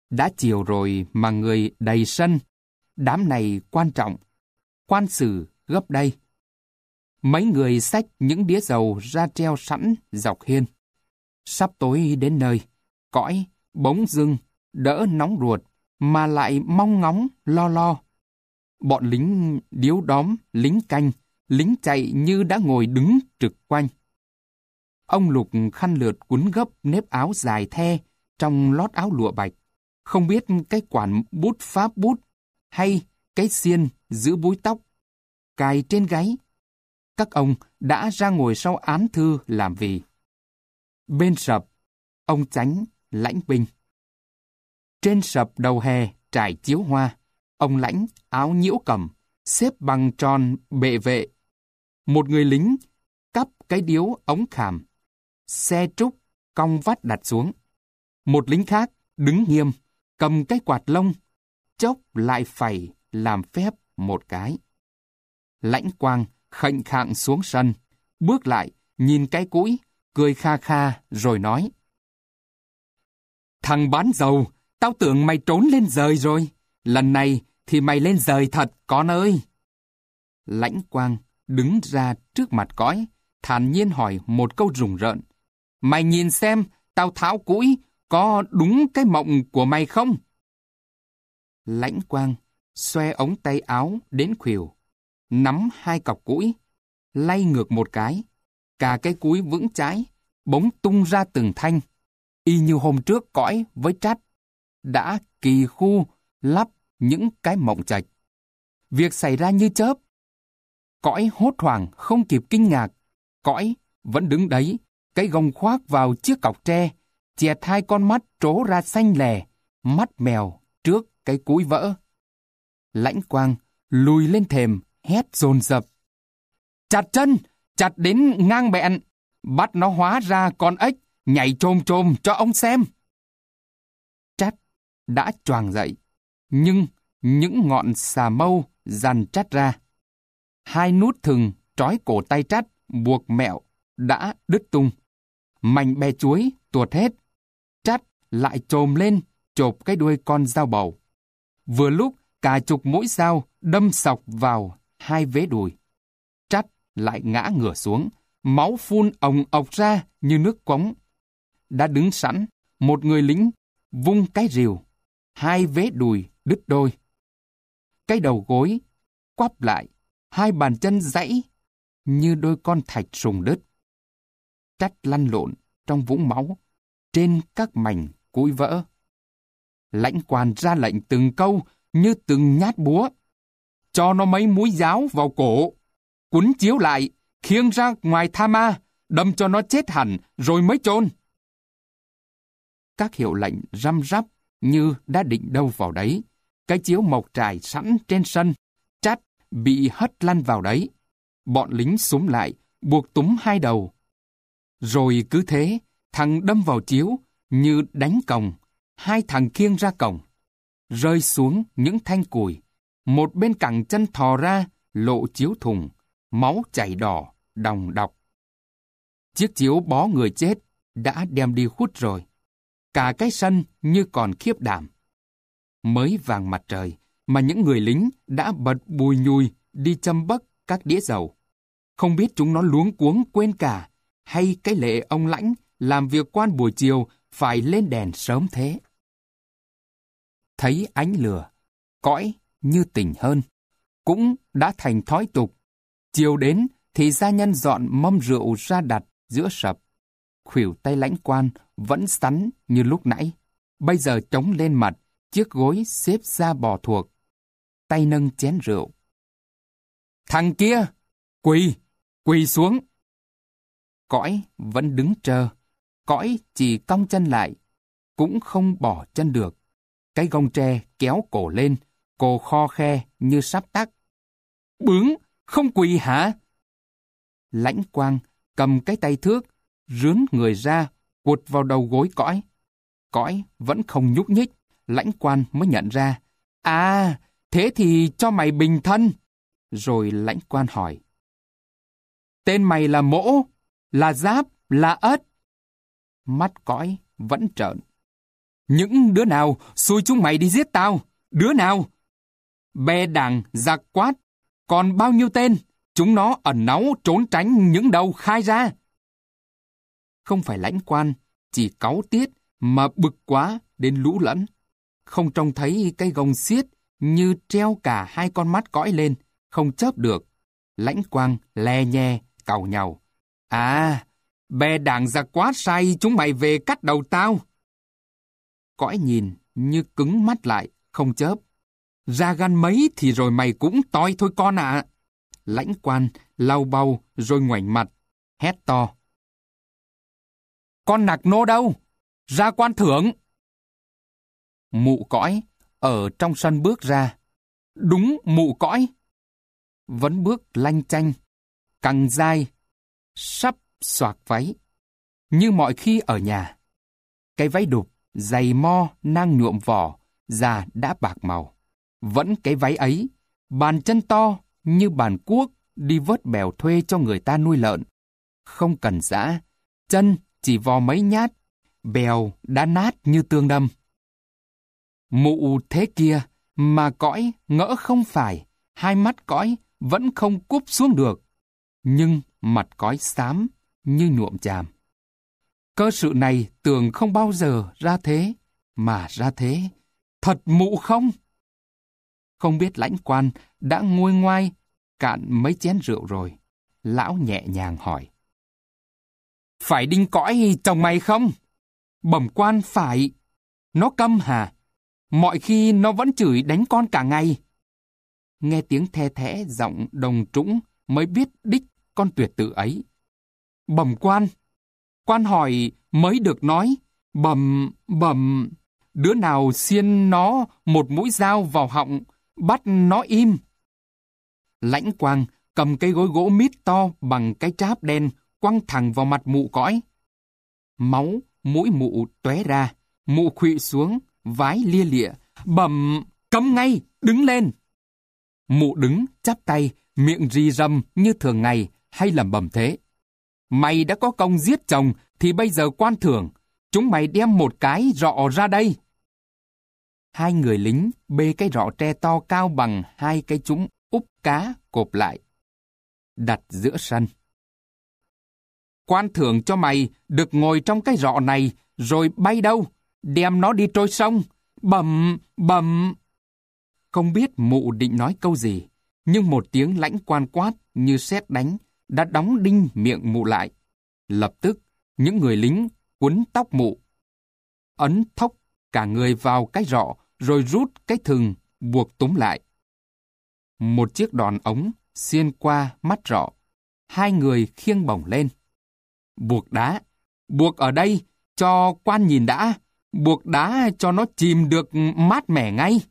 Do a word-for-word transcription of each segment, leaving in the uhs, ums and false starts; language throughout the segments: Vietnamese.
Đã chiều rồi mà người đầy sân. Đám này quan trọng. Quan xử gấp đây. Mấy người xách những đĩa dầu ra treo sẵn dọc hiên. Sắp tối đến nơi, cõi bỗng dưng đỡ nóng ruột mà lại mong ngóng lo lo. Bọn lính điếu đóm, lính canh, lính chạy như đã ngồi đứng trực quanh. Ông Lục khăn lượt quấn gấp nếp áo dài the trong lót áo lụa bạch, không biết cái quản bút pháp bút hay cái xiên giữ búi tóc cài trên gáy. Các ông đã ra ngồi sau án thư làm vì. Bên sập, ông Chánh lãnh binh. Trên sập đầu hè trải chiếu hoa, ông Lãnh áo nhiễu cầm, xếp bằng tròn bệ vệ. Một người lính cắp cái điếu ống khảm, xe trúc cong vắt đặt xuống. Một lính khác đứng nghiêm, cầm cái quạt lông, chốc lại phẩy làm phép một cái. Lãnh Quang khệnh khạng xuống sân, bước lại, nhìn cái cũi, cười kha kha rồi nói: Thằng bán dầu, tao tưởng mày trốn lên rời rồi. Lần này thì mày lên rời thật, con ơi. Lãnh Quang đứng ra trước mặt cõi, thản nhiên hỏi một câu rùng rợn: Mày nhìn xem, tao tháo cũi, có đúng cái mộng của mày không? Lãnh Quang xoe ống tay áo đến khuỷu, nắm hai cọc cũi, lay ngược một cái. Cả cái cúi vững chãi, bỗng tung ra từng thanh, y như hôm trước cõi với Trát đã kỳ khu lắp những cái mộng chạch. Việc xảy ra như chớp. Cõi hốt hoảng không kịp kinh ngạc. Cõi vẫn đứng đấy, cái gông khoác vào chiếc cọc tre, chẹt hai con mắt trố ra xanh lè, mắt mèo trước cái cúi vỡ. Lãnh Quang lùi lên thềm, hét dồn dập: Chặt chân! Chặt đến ngang bẹn, bắt nó hóa ra con ếch, nhảy chồm chồm cho ông xem. Trát đã choàng dậy, nhưng những ngọn xà mâu dằn Trát ra. Hai nút thừng trói cổ tay Trát buộc mẹo đã đứt tung. Mảnh bè chuối tuột hết. Trát lại chồm lên, chộp cái đuôi con dao bầu. Vừa lúc cả chục mũi dao đâm sọc vào hai vế đùi. Trát lại ngã ngửa xuống, máu phun ồng ọc ra như nước cống. Đã đứng sẵn, một người lính vung cái rìu, hai vế đùi đứt đôi. Cái đầu gối quắp lại, hai bàn chân giãy như đôi con thạch sùng đứt. Trát lăn lộn trong vũng máu, trên các mảnh cúi vỡ. Lãnh Quan ra lệnh từng câu như từng nhát búa: Cho nó mấy mũi giáo vào cổ, quấn chiếu lại, khiêng ra ngoài Tha Ma, đâm cho nó chết hẳn rồi mới chôn. Các hiệu lệnh răm rắp như đã định đâu vào đấy. Cái chiếu mộc trải sẵn trên sân, Trát bị hất lăn vào đấy. Bọn lính xúm lại, buộc túm hai đầu. Rồi cứ thế, thằng đâm vào chiếu như đánh còng, hai thằng khiêng ra cổng. Rơi xuống những thanh củi, một bên cẳng chân thò ra, lộ chiếu thùng, máu chảy đỏ, đòng đọc. Chiếc chiếu bó người chết đã đem đi hút rồi. Cả cái sân như còn khiếp đảm. Mới vàng mặt trời mà những người lính đã bật bùi nhùi đi châm bấc các đĩa dầu. Không biết chúng nó luống cuống quên cả, hay cái lệ ông Lãnh làm việc quan buổi chiều phải lên đèn sớm thế. Thấy ánh lửa, cõi như tỉnh hơn, cũng đã thành thói tục. Chiều đến thì gia nhân dọn mâm rượu ra đặt giữa sập. Khuỷu tay Lãnh Quan vẫn sắn như lúc nãy, bây giờ chống lên mặt, chiếc gối xếp ra bò thuộc. Tay nâng chén rượu. Thằng kia, quỳ, quỳ xuống. Cõi vẫn đứng trơ, cõi chỉ cong chân lại, cũng không bỏ chân được. Cái gông tre kéo cổ lên, cổ kho khe như sắp tắc. Bướng, không quỳ hả? Lãnh Quang cầm cái tay thước, rướn người ra, quật vào đầu gối cõi. Cõi vẫn không nhúc nhích, Lãnh Quan mới nhận ra. À, thế thì cho mày bình thân. Rồi Lãnh Quan hỏi. Tên mày là Mỗ, là Giáp, là Ất? Mắt cõi vẫn trợn. Những đứa nào xui chúng mày đi giết tao? Đứa nào? Bè đảng giặc quát. Còn bao nhiêu tên? Chúng nó ẩn náu trốn tránh những đầu khai ra. Không phải lãnh quan, chỉ cáu tiết mà bực quá đến lũ lẫn. Không trông thấy cái gông xiết như treo cả hai con mắt cõi lên, không chớp được. Lãnh quang le nhe, càu nhàu. À, bè đảng giặc quá sai chúng mày về cắt đầu tao. Cõi nhìn như cứng mắt lại, không chớp. Ra gan mấy thì rồi mày cũng toi thôi con ạ. À. Lãnh quan lau bau rồi ngoảnh mặt, hét to. Con nạc nô đâu? Ra quan thưởng. Mụ cõi ở trong sân bước ra. Đúng mụ cõi. Vẫn bước lanh chanh, căng dai, sắp xoạc váy. Như mọi khi ở nhà. Cái váy đục, giày mo, nang nhuộm vỏ, da đã bạc màu. Vẫn cái váy ấy, bàn chân to như bàn cuốc đi vớt bèo thuê cho người ta nuôi lợn. Không cần giã, chân chỉ vò mấy nhát, bèo đã nát như tương đâm. Mụ thế kia mà cõi ngỡ không phải, hai mắt cõi vẫn không cúp xuống được, nhưng mặt cõi xám như nhuộm chàm. Cơ sự này tưởng không bao giờ ra thế, mà ra thế, thật mụ không? Không biết lãnh quan đã nguôi ngoai cạn mấy chén rượu rồi. Lão nhẹ nhàng hỏi. Phải đinh cõi chồng mày không? Bẩm quan phải. Nó câm hả? Mọi khi nó vẫn chửi đánh con cả ngày. Nghe tiếng the thé giọng đồng trũng mới biết đích con tuyệt tự ấy. Bẩm quan. Quan hỏi mới được nói. Bẩm, bẩm. Đứa nào xiên nó một mũi dao vào họng, bắt nó im. Lãnh quang cầm cây gối gỗ mít to bằng cái tráp đen quăng thẳng vào mặt mụ cõi. Máu mũi mụ tóe ra, mụ khuỵu xuống, vái lia lịa. Bẩm, cấm ngay, đứng lên. Mụ đứng chắp tay, miệng rì rầm như thường ngày, hay lẩm bẩm thế. Mày đã có công giết chồng thì bây giờ quan thưởng, chúng mày đem một cái rọ ra đây. Hai người lính bê cái rọ tre to cao bằng hai cái trúng úp cá cộp lại, đặt giữa sân. Quan thưởng cho mày được ngồi trong cái rọ này, rồi bay đâu, đem nó đi trôi sông. Bẩm, bẩm. Không biết mụ định nói câu gì, nhưng một tiếng lãnh quan quát như sét đánh đã đóng đinh miệng mụ lại. Lập tức, những người lính quấn tóc mụ, ấn thốc cả người vào cái rọ, rồi rút cái thừng buộc túm lại. Một chiếc đòn ống xiên qua mắt rọ, hai người khiêng bổng lên. Buộc đá, buộc ở đây cho quan nhìn đã, buộc đá cho nó chìm được mát mẻ ngay.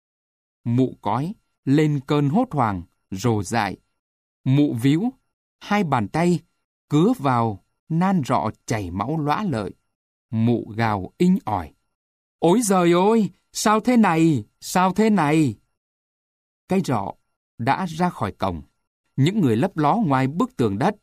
Mụ cói lên cơn hốt hoảng, rồ dại. Mụ víu, hai bàn tay cứa vào nan rọ chảy máu lóa lợi. Mụ gào inh ỏi. Ôi giời ơi, sao thế này, sao thế này? Cái rọ đã ra khỏi cổng, những người lấp ló ngoài bức tường đất.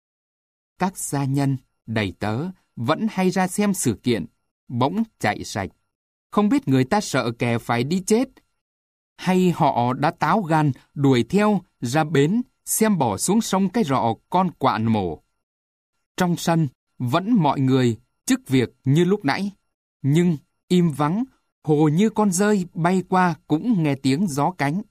Các gia nhân, đầy tớ vẫn hay ra xem sự kiện, bỗng chạy sạch. Không biết người ta sợ kẻ phải đi chết, hay họ đã táo gan đuổi theo ra bến xem bỏ xuống sông cái rọ con quạn mổ. Trong sân vẫn mọi người chức việc như lúc nãy, nhưng im vắng, hồ như con dơi bay qua cũng nghe tiếng gió cánh.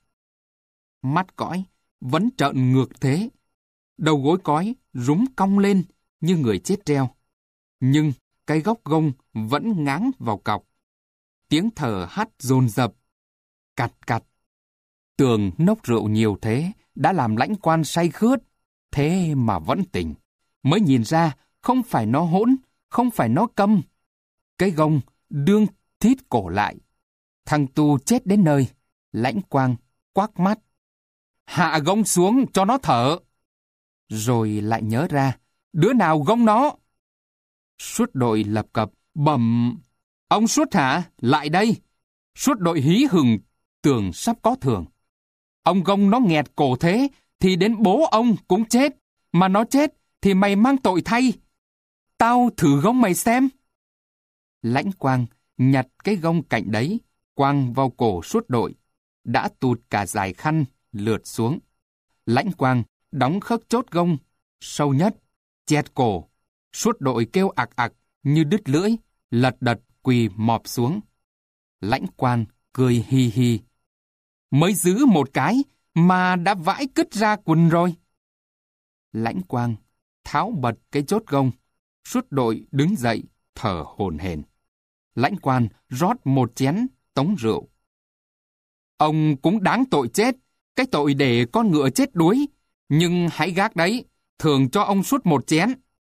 Mắt cõi vẫn trợn ngược thế, đầu gối cõi rúm cong lên như người chết treo. Nhưng cái gốc gông vẫn ngáng vào cọc. Tiếng thở hắt dồn dập, cặt cặt. Tường nốc rượu nhiều thế đã làm lãnh quan say khướt, thế mà vẫn tỉnh. Mới nhìn ra không phải nó hỗn, không phải nó câm. Cái gông đương thít cổ lại. Thằng tu chết đến nơi, lãnh quang quắc mắt. Hạ gông xuống cho nó thở. Rồi lại nhớ ra, đứa nào gông nó? Suốt đội lập cập, bẩm. Ông Suốt hả? Lại đây. Suốt đội hí hừng, tưởng sắp có thưởng. Ông gông nó nghẹt cổ thế, thì đến bố ông cũng chết. Mà nó chết, thì mày mang tội thay. Tao thử gông mày xem. Lãnh quang nhặt cái gông cạnh đấy, quăng vào cổ suốt đội, đã tụt cả dải khăn, lượt xuống. Lãnh Quang đóng khớp chốt gông, sâu nhất, chẹt cổ. Suốt đội kêu ạc ạc như đứt lưỡi, lật đật quỳ mọp xuống. Lãnh Quang cười hi hi. Mới giữ một cái mà đã vãi cứt ra quần rồi. Lãnh Quang tháo bật cái chốt gông, suốt đội đứng dậy, thở hổn hển. Lãnh Quang rót một chén tống rượu. Ông cũng đáng tội chết, cái tội để con ngựa chết đuối, nhưng hãy gác đấy, thường cho ông suốt một chén.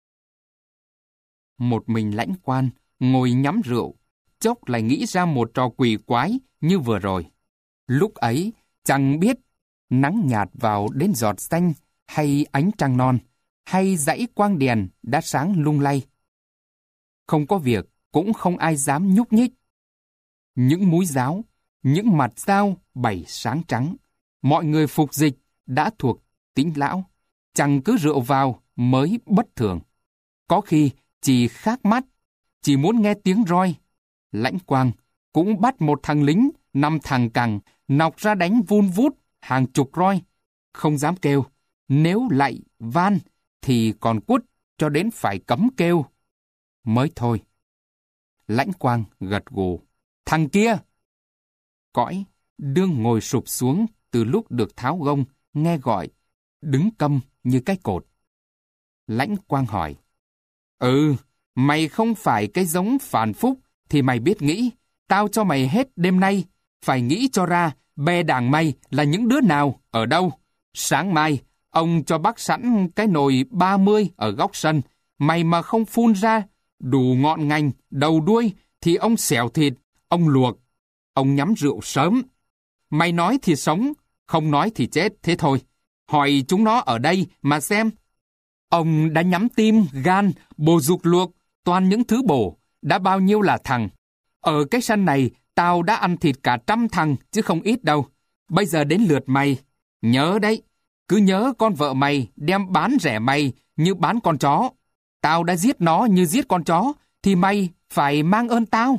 Một mình Lãnh Quang ngồi nhắm rượu, chốc lại nghĩ ra một trò quỷ quái như vừa rồi. Lúc ấy chẳng biết nắng nhạt vào đến giọt xanh, hay ánh trăng non, hay dãy quang đèn đã sáng lung lay. Không có việc, cũng không ai dám nhúc nhích. Những múi giáo, những mặt dao bảy sáng trắng, mọi người phục dịch đã thuộc tính lão, chẳng cứ rượu vào mới bất thường. Có khi chỉ khác mắt, chỉ muốn nghe tiếng roi. Lãnh Quang cũng bắt một thằng lính, năm thằng cẳng, nọc ra đánh vun vút hàng chục roi, không dám kêu. Nếu lại van thì còn quất cho đến phải cấm kêu. Mới thôi. Lãnh Quang gật gù. Thằng kia! Cõi đương ngồi sụp xuống từ lúc được tháo gông, nghe gọi, đứng câm như cái cột. Lãnh Quang hỏi. Ừ, mày không phải cái giống phản phúc thì mày biết nghĩ. Tao cho mày hết đêm nay, phải nghĩ cho ra bè đảng mày là những đứa nào, ở đâu. Sáng mai, ông cho bác sẵn cái nồi ba mươi ở góc sân. Mày mà không phun ra đủ ngọn ngành, đầu đuôi, thì ông xẻo thịt, ông luộc. Ông nhắm rượu sớm. Mày nói thì sống, không nói thì chết, thế thôi. Hỏi chúng nó ở đây mà xem. Ông đã nhắm tim, gan, bồ dục luộc, toàn những thứ bổ, đã bao nhiêu là thằng. Ở cái sân này, tao đã ăn thịt cả trăm thằng, chứ không ít đâu. Bây giờ đến lượt mày. Nhớ đấy, cứ nhớ con vợ mày đem bán rẻ mày như bán con chó. Tao đã giết nó như giết con chó, thì mày phải mang ơn tao.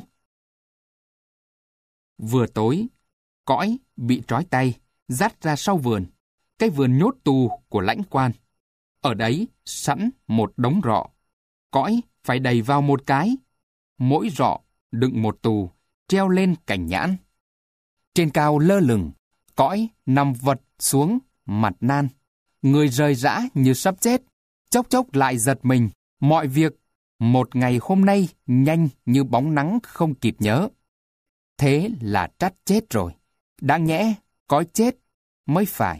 Vừa tối, Cõi bị trói tay, dắt ra sau vườn, cái vườn nhốt tù của Lãnh Quang. Ở đấy sẵn một đống rọ. Cõi phải đầy vào một cái. Mỗi rọ đựng một tù, treo lên cành nhãn. Trên cao lơ lửng, Cõi nằm vật xuống, mặt nan. Người rời rã như sắp chết, chốc chốc lại giật mình. Mọi việc, một ngày hôm nay nhanh như bóng nắng không kịp nhớ. Thế là trắt chết rồi. Đáng nhẽ, Cõi chết mới phải.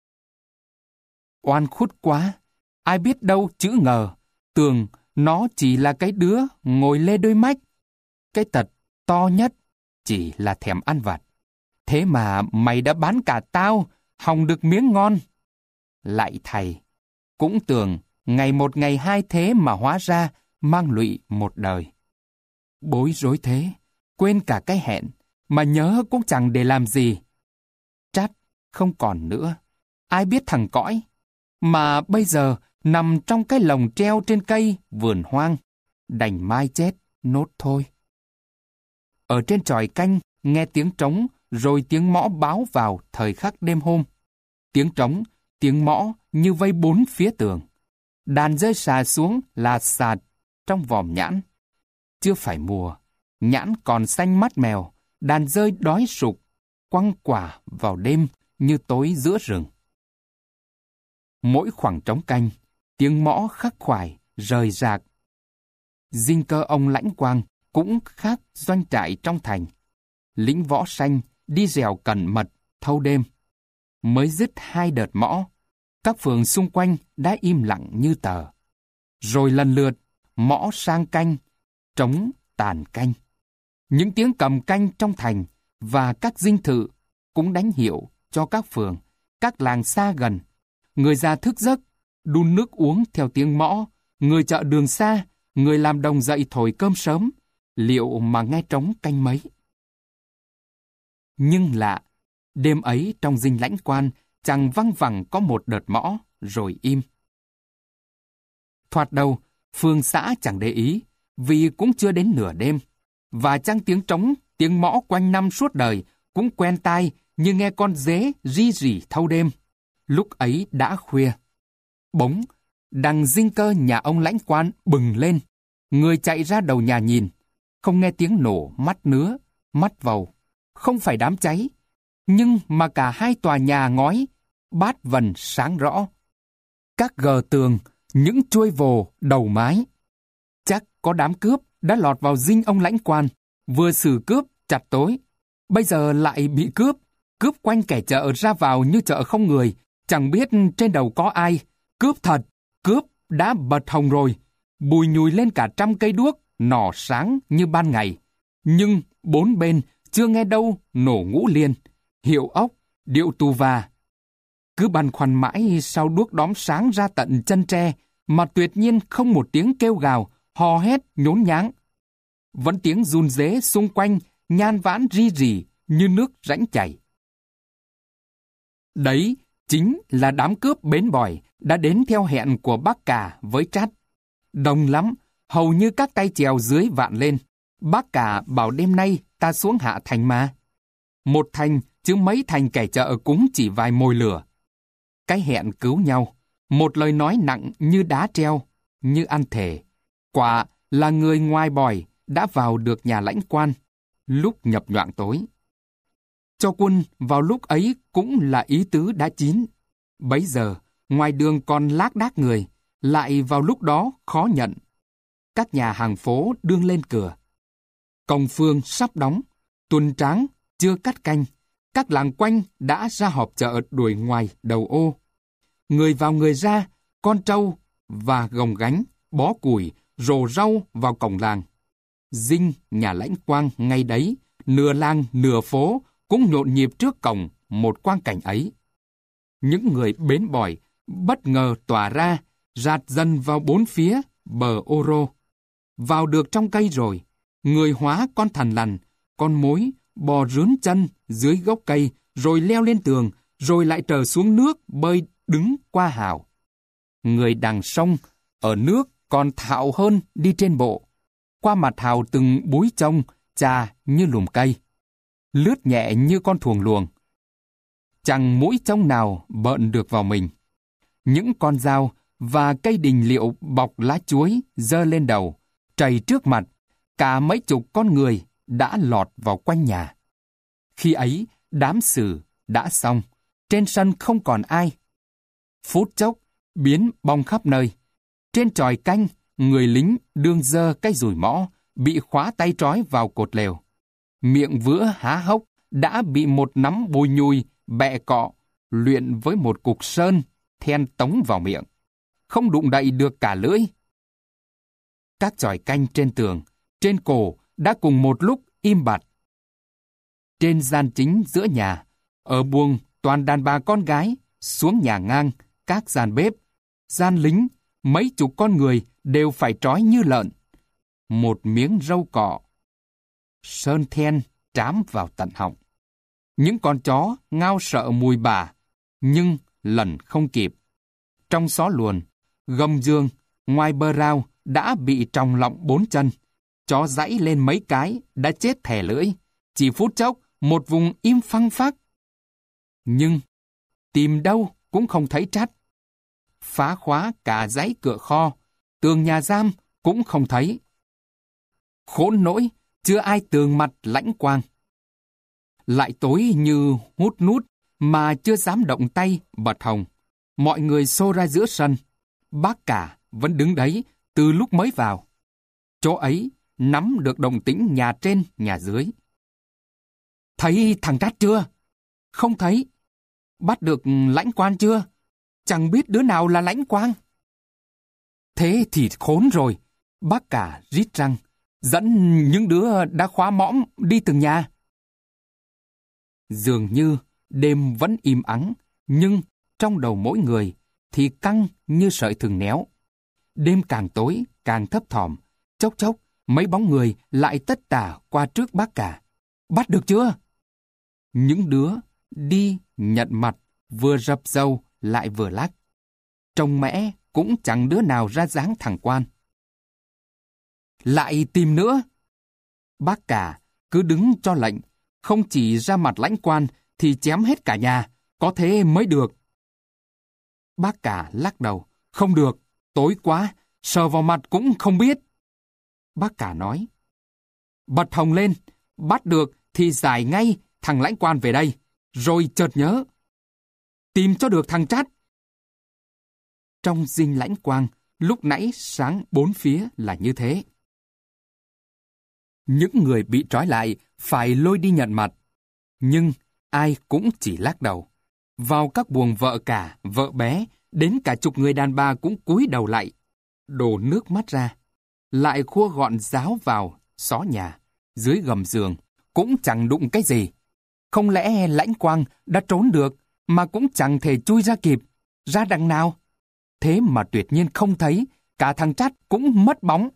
Oan khuất quá, ai biết đâu chữ ngờ, tưởng nó chỉ là cái đứa ngồi lê đôi mách. Cái tật to nhất chỉ là thèm ăn vặt. Thế mà mày đã bán cả tao, hòng được miếng ngon. Lại thầy, cũng tưởng ngày một ngày hai thế mà hóa ra mang lụy một đời. Bối rối thế, quên cả cái hẹn, mà nhớ cũng chẳng để làm gì. Trách không còn nữa, ai biết thằng Cõi, mà bây giờ nằm trong cái lồng treo trên cây vườn hoang, đành mai chết nốt thôi. Ở trên chòi canh nghe tiếng trống rồi tiếng mõ báo vào thời khắc đêm hôm. Tiếng trống, tiếng mõ như vây bốn phía tường. Đàn rơi xà xuống là sạt trong vòm nhãn. Chưa phải mùa, nhãn còn xanh mắt mèo, đàn rơi đói sục, quăng quả vào đêm như tối giữa rừng. Mỗi khoảng trống canh, tiếng mõ khắc khoải, rời rạc. Dinh cơ ông Lãnh Quang cũng khác doanh trại trong thành. Lính võ xanh đi dèo cẩn mật thâu đêm. Mới dứt hai đợt mõ, các phường xung quanh đã im lặng như tờ. Rồi lần lượt, mõ sang canh, trống tàn canh. Những tiếng cầm canh trong thành và các dinh thự cũng đánh hiệu cho các phường, các làng xa gần. Người già thức giấc, đun nước uống theo tiếng mõ, người chợ đường xa, người làm đồng dậy thổi cơm sớm, liệu mà nghe trống canh mấy. Nhưng lạ, đêm ấy trong dinh Lãnh Quang chẳng văng vẳng có một đợt mõ, rồi im. Thoạt đầu, phường xã chẳng để ý, vì cũng chưa đến nửa đêm. và chăng tiếng trống, tiếng mõ quanh năm suốt đời cũng quen tai như nghe con dế ri rỉ thâu đêm. Lúc ấy đã khuya. Bỗng, đằng dinh cơ nhà ông lãnh quan bừng lên. Người chạy ra đầu nhà nhìn, không nghe tiếng nổ mắt nứa, mắt vầu. Không phải đám cháy, nhưng mà cả hai tòa nhà ngói, bát vần sáng rõ. Các gờ tường, những chuôi vồ đầu mái. Chắc có đám cướp đã lọt vào dinh ông lãnh quan, vừa xử cướp chặt tối. Bây giờ lại bị cướp, cướp quanh kẻ chợ ra vào như chợ không người, chẳng biết trên đầu có ai. Cướp thật, cướp đã bật hồng rồi, bùi nhùi lên cả trăm cây đuốc, nỏ sáng như ban ngày. Nhưng bốn bên chưa nghe đâu nổ ngũ liên, hiệu ốc, điệu tù và. Cứ băn khoăn mãi sau đuốc đóm sáng ra tận chân tre, mà tuyệt nhiên không một tiếng kêu gào, hò hét, nhốn nháng. Vẫn tiếng run rế xung quanh, nhan vãn ri rỉ như nước rãnh chảy. Đấy chính là đám cướp bến bòi đã đến theo hẹn của bác Cả với Trát. Đông lắm, hầu như các tay chèo dưới vạn lên. Bác Cả bảo đêm nay ta xuống hạ thành mà. Một thành chứ mấy thành kẻ chợ cũng chỉ vài mồi lửa. Cái hẹn cứu nhau, một lời nói nặng như đá treo, như ăn thề. Quả là người ngoài bòi đã vào được nhà lãnh quan, lúc nhập nhoạng tối. Cho quân vào lúc ấy cũng là ý tứ đã chín. Bấy giờ, ngoài đường còn lác đác người, lại vào lúc đó khó nhận. Các nhà hàng phố đương lên cửa. Cổng phường sắp đóng, tuần tráng chưa cắt canh. Các làng quanh đã ra họp chợ đuổi ngoài đầu ô. Người vào người ra, con trâu và gồng gánh, bó củi, rổ rau vào cổng làng. Dinh nhà lãnh quang ngay đấy, nửa làng nửa phố cũng nhộn nhịp trước cổng một quang cảnh ấy. Những người bến bòi bất ngờ tỏa ra, rạt dần vào bốn phía bờ ô rô. Vào được trong cây rồi, người hóa con thằn lằn, con mối, bò rướn chân dưới gốc cây, rồi leo lên tường, rồi lại trở xuống nước bơi đứng qua hào. Người đằng sông, ở nước còn thạo hơn đi trên bộ. Qua mặt hào từng búi trông, trà như lùm cây. Lướt nhẹ như con thuồng luồng. Chẳng mũi trông nào bợn được vào mình. Những con dao và cây đình liệu bọc lá chuối giơ lên đầu, trầy trước mặt, cả mấy chục con người đã lọt vào quanh nhà. Khi ấy, đám xử đã xong, trên sân không còn ai. Phút chốc, biến bong khắp nơi. Trên chòi canh, người lính đương giơ cái dùi mõ, bị khóa tay trói vào cột lều. Miệng vữa há hốc, đã bị một nắm bùi nhùi, bẹ cọ, luyện với một cục sơn, then tống vào miệng. Không đụng đậy được cả lưỡi. Các chòi canh trên tường, trên cổ đã cùng một lúc im bặt. Trên gian chính giữa nhà, ở buồng toàn đàn bà con gái, xuống nhà ngang, các gian bếp, gian lính, mấy chục con người đều phải trói như lợn. Một miếng râu cọ, sơn then trám vào tận họng. Những con chó ngao sợ mùi bà, nhưng lần không kịp. Trong xó luồn, gầm giường, ngoài bờ rào đã bị tròng lọng bốn chân. Chó dãy lên mấy cái đã chết thè lưỡi. Chỉ phút chốc, một vùng im phăng phắc. Nhưng tìm đâu cũng không thấy Trát. Phá khóa cả dãy cửa kho, tường nhà giam cũng không thấy. Khốn nỗi, chưa ai tường mặt lãnh quang. Lại tối như hút nút mà chưa dám động tay bật hồng. Mọi người xô ra giữa sân. Bác Cả vẫn đứng đấy từ lúc mới vào. Chỗ ấy nắm được động tĩnh nhà trên nhà dưới. Thấy thằng Trát chưa? Không thấy. Bắt được lãnh quan chưa? Chẳng biết đứa nào là lãnh quang. Thế thì khốn rồi. Bác Cả rít răng, dẫn những đứa đã khóa mõm đi từng nhà. Dường như đêm vẫn im ắng, nhưng trong đầu mỗi người thì căng như sợi thừng néo. Đêm càng tối, càng thấp thỏm, chốc chốc mấy bóng người lại tất tả qua trước bác Cả. Bắt được chưa? Những đứa đi nhận mặt, vừa rập râu lại vừa lắc. Trông mẽ cũng chẳng đứa nào ra dáng thằng quan. Lại tìm nữa. Bác cả cứ đứng cho lệnh, không chỉ ra mặt lãnh quan thì chém hết cả nhà, có thế mới được. Bác cả lắc đầu, không được, tối quá, sờ vào mặt cũng không biết. Bác cả nói, bật hồng lên, bắt được thì giải ngay thằng lãnh quan về đây, rồi chợt nhớ, tìm cho được thằng Trát. Trong dinh lãnh quang, lúc nãy sáng bốn phía là như thế. Những người bị trói lại phải lôi đi nhận mặt, nhưng ai cũng chỉ lắc đầu. Vào các buồng vợ cả, vợ bé, đến cả chục người đàn bà cũng cúi đầu lại, đổ nước mắt ra, lại khua gọn giáo vào xó nhà, dưới gầm giường, cũng chẳng đụng cái gì. Không lẽ lãnh quang đã trốn được, mà cũng chẳng thể chui ra kịp, ra đằng nào? Thế mà tuyệt nhiên không thấy, cả thằng Trát cũng mất bóng.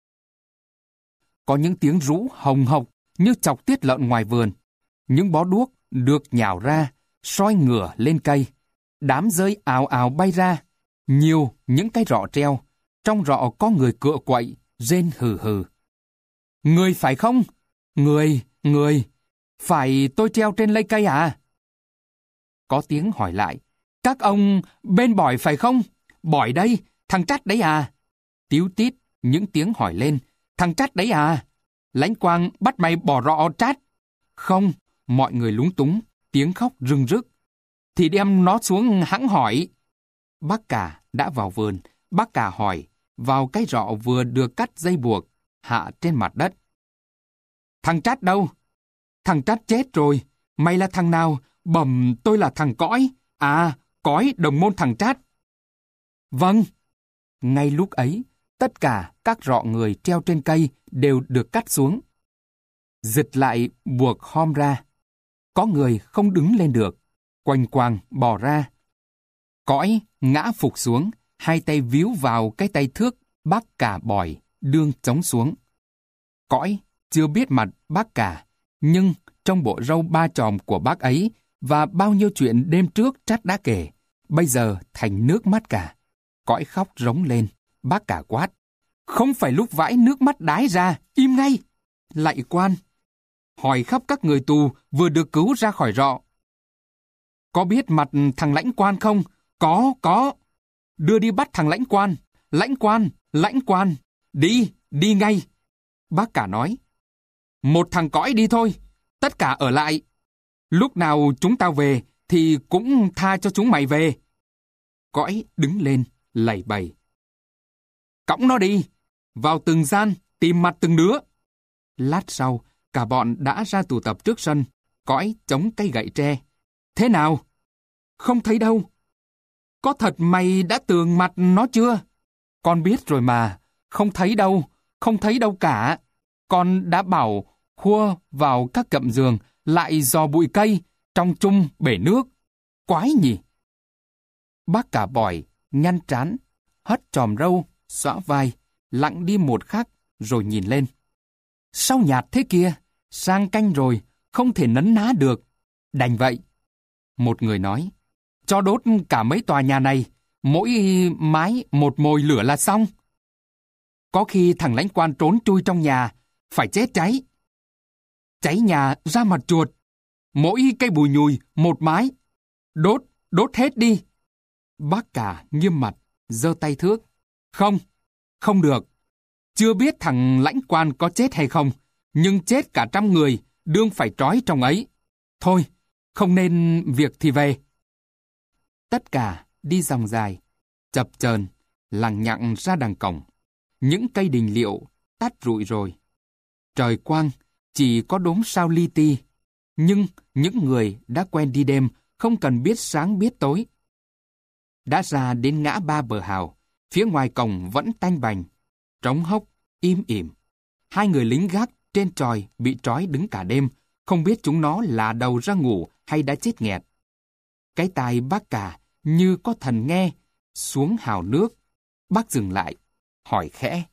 Có những tiếng rú hồng hộc như chọc tiết lợn ngoài vườn. Những bó đuốc được nhào ra, soi ngửa lên cây. Đám rơi ào ào bay ra. Nhiều những cái rọ treo. Trong rọ có người cựa quậy, rên hừ hừ. Người phải không? Người, người. Phải tôi treo trên lây cây à? Có tiếng hỏi lại. Các ông bên bỏi phải không? Bỏi đây, thằng Trát đấy à? Tíu tít những tiếng hỏi lên. Thằng Trát đấy à? Lãnh quang bắt mày bỏ rọ Trát. Không, mọi người lúng túng, tiếng khóc rưng rức. Thì đem nó xuống hẵng hỏi. Bác cả đã vào vườn, bác cả hỏi, vào cái rọ vừa được cắt dây buộc, hạ trên mặt đất. Thằng Trát đâu? Thằng Trát chết rồi. Mày là thằng nào? Bẩm, tôi là thằng Cõi. À, Cõi đồng môn thằng Trát. Vâng. Ngay lúc ấy, tất cả các rọ người treo trên cây đều được cắt xuống. Giật lại buộc hom ra. Có người không đứng lên được, quanh quàng bò ra. Cõi ngã phục xuống, hai tay víu vào cái tay thước bác cả bòi, đương chống xuống. Cõi chưa biết mặt bác cả, nhưng trong bộ râu ba chòm của bác ấy và bao nhiêu chuyện đêm trước Trát đã kể, bây giờ thành nước mắt cả. Cõi khóc rống lên, bác cả quát. Không phải lúc vãi nước mắt đái ra, im ngay. Lạy quan, hỏi khắp các người tù vừa được cứu ra khỏi rọ. Có biết mặt thằng lãnh quan không? Có, có. Đưa đi bắt thằng lãnh quan. Lãnh quan, lãnh quan. Đi, đi ngay. Bác cả nói. Một thằng Cõi đi thôi, tất cả ở lại. Lúc nào chúng tao về thì cũng tha cho chúng mày về. Cõi đứng lên, lầy bầy. Cõng nó đi, vào từng gian, tìm mặt từng đứa. Lát sau, cả bọn đã ra tụ tập trước sân, Cõi chống cây gậy tre. Thế nào? Không thấy đâu. Có thật mày đã tường mặt nó chưa? Con biết rồi mà, không thấy đâu, không thấy đâu cả. Con đã bảo khua vào các cậm giường, lại dò bụi cây, trong chung bể nước. Quái nhỉ? Bác cả bòi, nhăn trán, hất chòm râu, xõa vai, lặng đi một khắc, rồi nhìn lên. Sao nhạt thế kia? Sang canh rồi, không thể nấn ná được. Đành vậy. Một người nói, cho đốt cả mấy tòa nhà này, mỗi mái một mồi lửa là xong. Có khi thằng lãnh quan trốn chui trong nhà, phải chết cháy. Cháy nhà ra mặt chuột, mỗi cây bùi nhùi một mái. Đốt, đốt hết đi. Bác cả nghiêm mặt, giơ tay thước. Không, không được. Chưa biết thằng lãnh quan có chết hay không, nhưng chết cả trăm người, đương phải trói trong ấy. Thôi, không nên việc thì về. Tất cả đi dòng dài, chập chờn, lằng nhặng ra đằng cổng. Những cây đình liệu tắt rụi rồi. Trời quang, chỉ có đốm sao li ti. Nhưng những người đã quen đi đêm không cần biết sáng biết tối. Đã ra đến ngã ba bờ hào, phía ngoài cổng vẫn tanh bành, trống hốc, im ỉm. Hai người lính gác trên tròi bị trói đứng cả đêm, không biết chúng nó là đầu ra ngủ hay đã chết nghẹt. Cái tai bác cả như có thần nghe, xuống hào nước. Bác dừng lại, hỏi khẽ.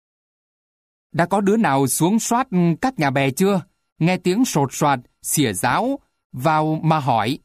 Đã có đứa nào xuống soát các nhà bè chưa? Nghe tiếng sột soạt, xỉa giáo, vào mà hỏi.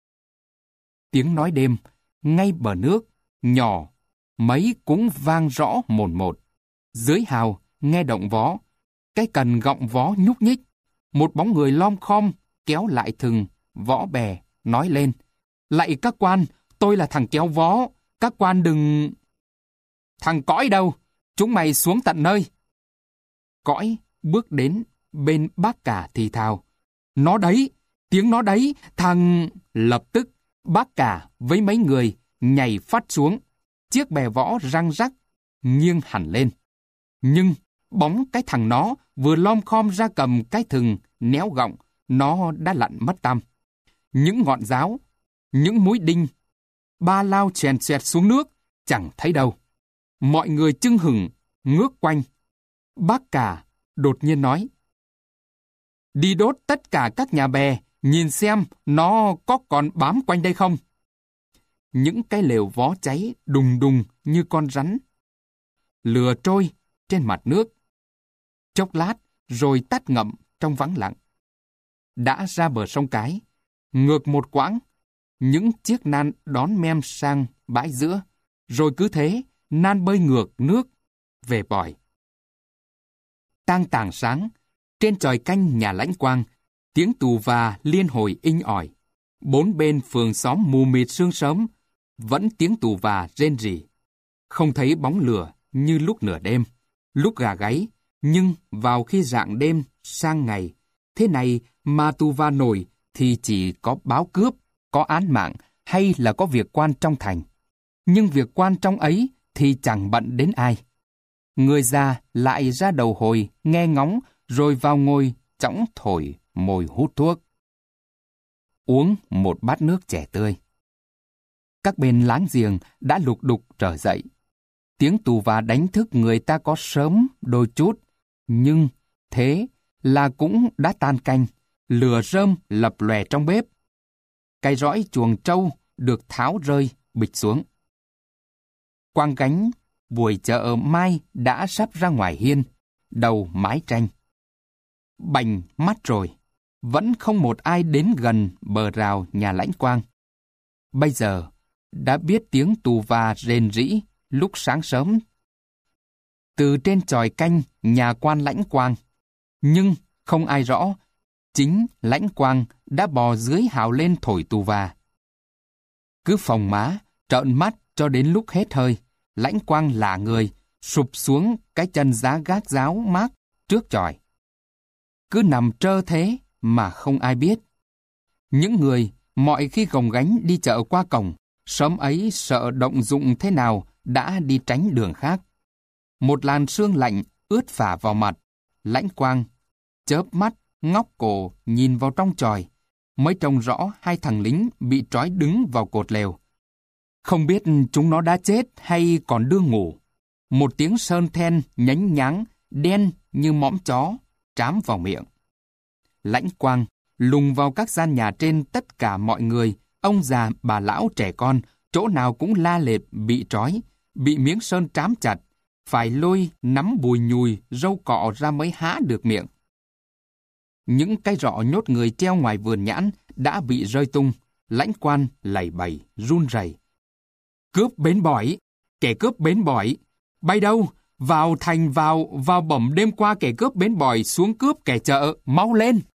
Tiếng nói đêm, ngay bờ nước, nhỏ, mấy cũng vang rõ mồn một. Dưới hào, nghe động vó. cái cần gọng vó nhúc nhích. Một bóng người lom khom kéo lại thừng, võ bè, nói lên. Lạy các quan, tôi là thằng kéo vó, các quan đừng... Thằng Cõi đâu? Chúng mày xuống tận nơi. Cõi bước đến bên bác cả thì thào. Nó đấy, tiếng nó đấy, thằng... Lập tức, bác cả với mấy người nhảy phát xuống. Chiếc bè võ răng rắc, nghiêng hẳn lên. Nhưng bóng cái thằng nó vừa lom khom ra cầm cái thừng néo gọng, nó đã lặn mất tăm. Những ngọn giáo, những mũi đinh, ba lao chèn xoẹt xuống nước, chẳng thấy đâu. Mọi người chưng hửng, ngước quanh. Bác cả đột nhiên nói. Đi đốt tất cả các nhà bè, nhìn xem nó có còn bám quanh đây không. Những cái lều vó cháy đùng đùng như con rắn. Lửa trôi trên mặt nước. Chốc lát rồi tắt ngậm trong vắng lặng. Đã ra bờ sông Cái, ngược một quãng, những chiếc nan đón mem sang bãi giữa, rồi cứ thế nan bơi ngược nước về bòi. Tang tàng sáng, trên chòi canh nhà Lãnh Quang, tiếng tù và liên hồi inh ỏi. Bốn bên phường xóm mù mịt sương sớm, vẫn tiếng tù và rên rỉ. Không thấy bóng lửa như lúc nửa đêm, lúc gà gáy, nhưng vào khi rạng đêm sang ngày, thế này mà tù và nổi thì chỉ có báo cướp, có án mạng hay là có việc quan trong thành. Nhưng việc quan trong ấy thì chẳng bận đến ai. Người già lại ra đầu hồi nghe ngóng rồi vào ngồi chõng thổi mồi hút thuốc. Uống một bát nước chè tươi. Các bên láng giềng đã lục đục trở dậy. Tiếng tù và đánh thức người ta có sớm đôi chút, nhưng thế là cũng đã tan canh, lửa rơm lập lòe trong bếp. Cái rõi chuồng trâu được tháo rơi bịch xuống. Quang gánh buổi chợ mai đã sắp ra ngoài hiên, đầu mái tranh. Bành mắt rồi, vẫn không một ai đến gần bờ rào nhà Lãnh Quang. Bây giờ đã biết tiếng tù và rền rĩ lúc sáng sớm từ trên chòi canh nhà quan Lãnh Quang, nhưng không ai rõ chính Lãnh Quang đã bò dưới hào lên thổi tù và. Cứ phồng má, trợn mắt cho đến lúc hết hơi, Lãnh Quang lả người, sụp xuống cái chân giá gác giáo mát trước chòi. Cứ nằm trơ thế mà không ai biết. Những người mọi khi gồng gánh đi chợ qua cổng, sớm ấy sợ động dụng thế nào đã đi tránh đường khác. Một làn sương lạnh ướt phả vào mặt, Lãnh Quang chớp mắt, ngóc cổ nhìn vào trong chòi, mới trông rõ hai thằng lính bị trói đứng vào cột lều. Không biết chúng nó đã chết hay còn đương ngủ. Một tiếng sơn then nhánh nháng, đen như mõm chó, trám vào miệng. Lãnh Quang lùng vào các gian nhà trên tất cả mọi người, ông già, bà lão, trẻ con, chỗ nào cũng la lệt bị trói, bị miếng sơn trám chặt, phải lôi nắm bùi nhùi, râu cọ ra mới há được miệng. Những cái rọ nhốt người treo ngoài vườn nhãn đã bị rơi tung, Lãnh Quang lầy bầy, run rẩy. Cướp bến bỏi, kẻ cướp bến bỏi, bay đâu? Vào thành vào, vào bẩm đêm qua kẻ cướp bến bỏi xuống cướp kẻ chợ, mau lên!